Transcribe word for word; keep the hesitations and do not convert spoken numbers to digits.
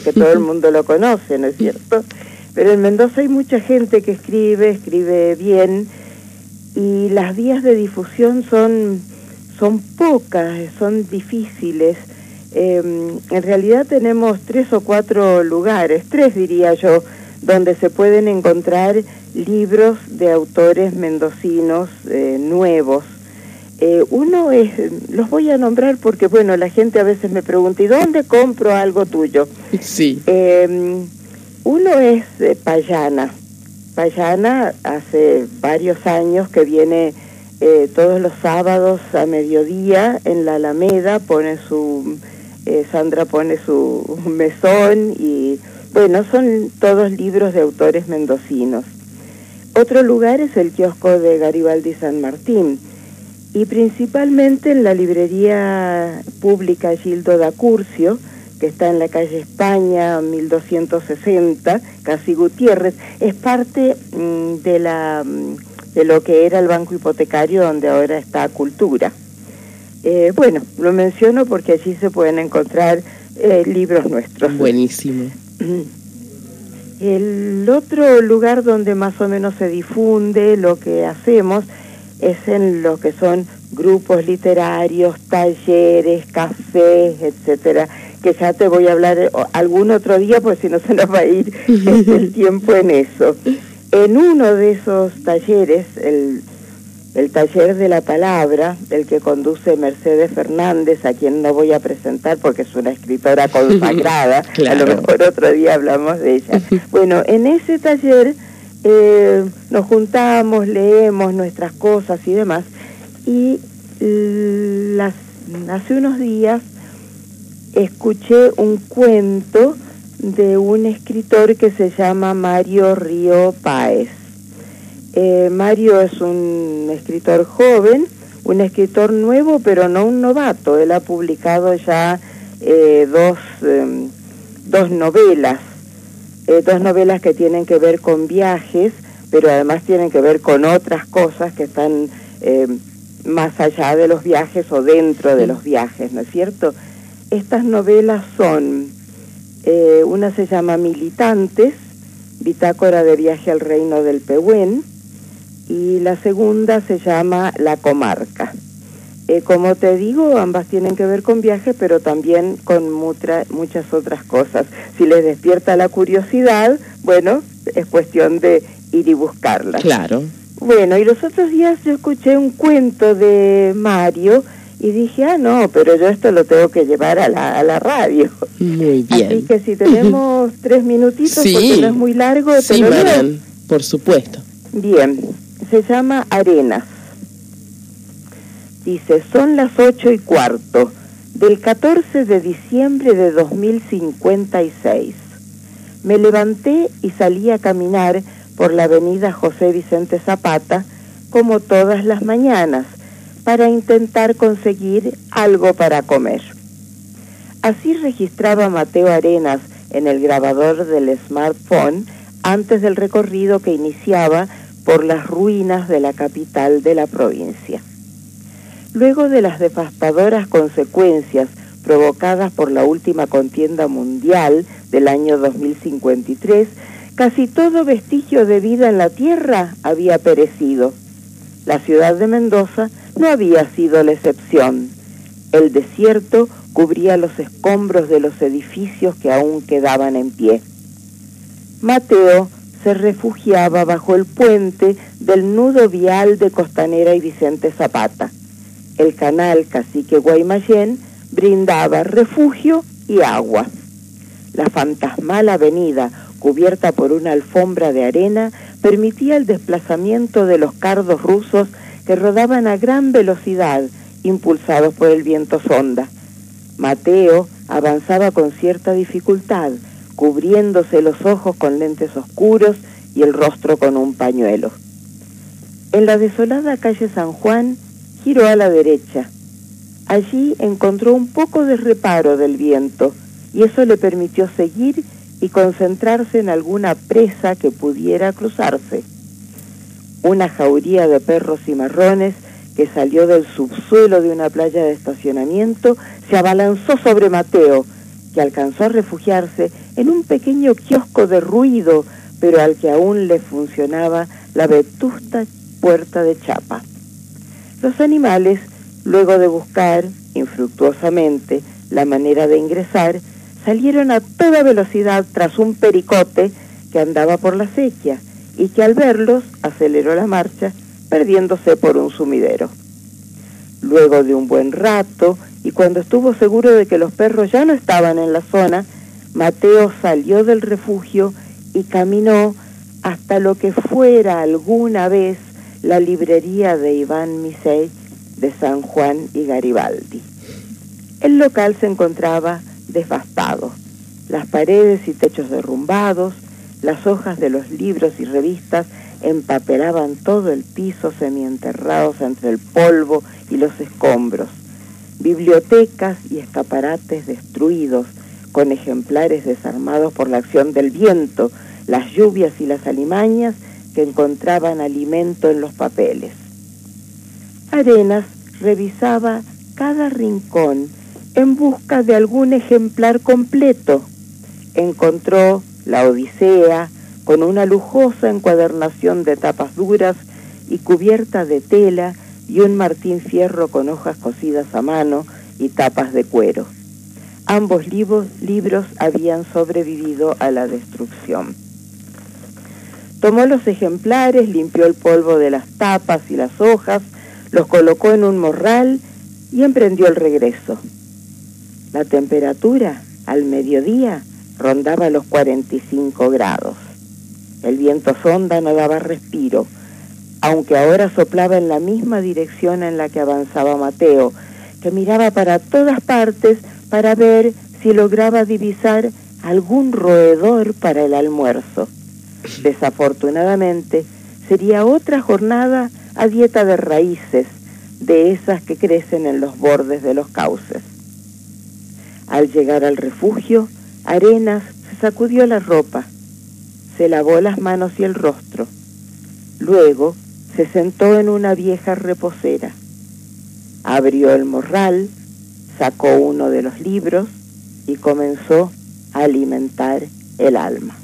que todo el mundo lo conoce, ¿no es cierto? Pero en Mendoza hay mucha gente que escribe, escribe bien, y las vías de difusión son, son pocas, son difíciles. Eh, en realidad tenemos tres o cuatro lugares, tres diría yo, donde se pueden encontrar libros de autores mendocinos eh, nuevos. Eh, uno es, los voy a nombrar porque, bueno, la gente a veces me pregunta, ¿y dónde compro algo tuyo? Sí. Eh, uno es eh, Payana. Payana hace varios años que viene eh, todos los sábados a mediodía en la Alameda, pone su, eh, Sandra pone su mesón y, bueno, son todos libros de autores mendocinos. Otro lugar es el kiosco de Garibaldi San Martín, y principalmente en la librería pública Gildo da Curcio, que está en la calle España mil doscientos sesenta, Casi Gutiérrez. Es parte mmm, de la de lo que era el Banco Hipotecario, donde ahora está Cultura. Eh, bueno, lo menciono porque allí se pueden encontrar eh, libros nuestros. Buenísimo. El otro lugar donde más o menos se difunde lo que hacemos es en lo que son grupos literarios, talleres, cafés, etcétera, que ya te voy a hablar algún otro día, pues si no se nos va a ir el tiempo en eso. En uno de esos talleres, el, el taller de la palabra, el que conduce Mercedes Fernández, a quien no voy a presentar porque es una escritora consagrada, claro. A lo mejor otro día hablamos de ella. Bueno, en ese taller eh, nos juntamos, leemos nuestras cosas y demás, y las, hace unos días escuché un cuento de un escritor que se llama Mario Río Páez. Eh, Mario es un escritor joven, un escritor nuevo, pero no un novato. Él ha publicado ya eh, dos, eh, dos novelas, eh, dos novelas que tienen que ver con viajes, pero además tienen que ver con otras cosas que están eh, más allá de los viajes o dentro de los viajes, ¿no es cierto? Estas novelas son, eh, una se llama Militantes, bitácora de viaje al reino del Pehuen, y la segunda se llama La Comarca. Eh, como te digo, ambas tienen que ver con viajes, pero también con mutra, muchas otras cosas. Si les despierta la curiosidad, bueno, es cuestión de ir y buscarlas. Claro. Bueno, y los otros días yo escuché un cuento de Mario y dije, ah, no, pero yo esto lo tengo que llevar a la, a la radio. Muy bien. Así que si tenemos tres minutitos, sí. Porque no es muy largo. Sí, te lo Marian, por supuesto. Bien, se llama Arenas. Dice, son las ocho y cuarto del catorce de diciembre de dos mil cincuenta y seis. Me levanté y salí a caminar por la avenida José Vicente Zapata, como todas las mañanas, para intentar conseguir algo para comer. Así registraba Mateo Arenas en el grabador del smartphone antes del recorrido que iniciaba por las ruinas de la capital de la provincia. Luego de las devastadoras consecuencias provocadas por la última contienda mundial del año dos mil cincuenta y tres, casi todo vestigio de vida en la tierra había perecido. La ciudad de Mendoza no había sido la excepción. El desierto cubría los escombros de los edificios que aún quedaban en pie. Mateo se refugiaba bajo el puente del nudo vial de Costanera y Vicente Zapata. El canal Cacique Guaymallén brindaba refugio y agua. La fantasmal avenida, cubierta por una alfombra de arena, permitía el desplazamiento de los cardos rusos que rodaban a gran velocidad, impulsados por el viento sonda. Mateo avanzaba con cierta dificultad, cubriéndose los ojos con lentes oscuros y el rostro con un pañuelo. En la desolada calle San Juan, giró a la derecha. Allí encontró un poco de reparo del viento, y eso le permitió seguir y concentrarse en alguna presa que pudiera cruzarse. Una jauría de perros cimarrones que salió del subsuelo de una playa de estacionamiento se abalanzó sobre Mateo que alcanzó a refugiarse en un pequeño kiosco derruido, pero al que aún le funcionaba la vetusta puerta de chapa. Los animales, luego de buscar infructuosamente la manera de ingresar, salieron a toda velocidad tras un pericote que andaba por la acequia y que al verlos aceleró la marcha, perdiéndose por un sumidero. Luego de un buen rato, y cuando estuvo seguro de que los perros ya no estaban en la zona, Mateo salió del refugio y caminó hasta lo que fuera alguna vez la librería de Iván Misset de San Juan y Garibaldi. El local se encontraba devastado, las paredes y techos derrumbados, las hojas de los libros y revistas empapelaban todo el piso semienterrados entre el polvo y los escombros. Bibliotecas y escaparates destruidos, con ejemplares desarmados por la acción del viento, las lluvias y las alimañas que encontraban alimento en los papeles. Arenas revisaba cada rincón en busca de algún ejemplar completo. Encontró la Odisea, con una lujosa encuadernación de tapas duras y cubierta de tela, y un Martín Fierro con hojas cosidas a mano y tapas de cuero. Ambos libros, libros habían sobrevivido a la destrucción. Tomó los ejemplares, limpió el polvo de las tapas y las hojas, los colocó en un morral y emprendió el regreso. La temperatura, al mediodía, rondaba los cuarenta y cinco grados. El viento sonda no daba respiro, aunque ahora soplaba en la misma dirección en la que avanzaba Mateo, que miraba para todas partes para ver si lograba divisar algún roedor para el almuerzo. Desafortunadamente, sería otra jornada a dieta de raíces, de esas que crecen en los bordes de los cauces. Al llegar al refugio, Arenas se sacudió la ropa, se lavó las manos y el rostro. Luego se sentó en una vieja reposera. Abrió el morral, sacó uno de los libros y comenzó a alimentar el alma.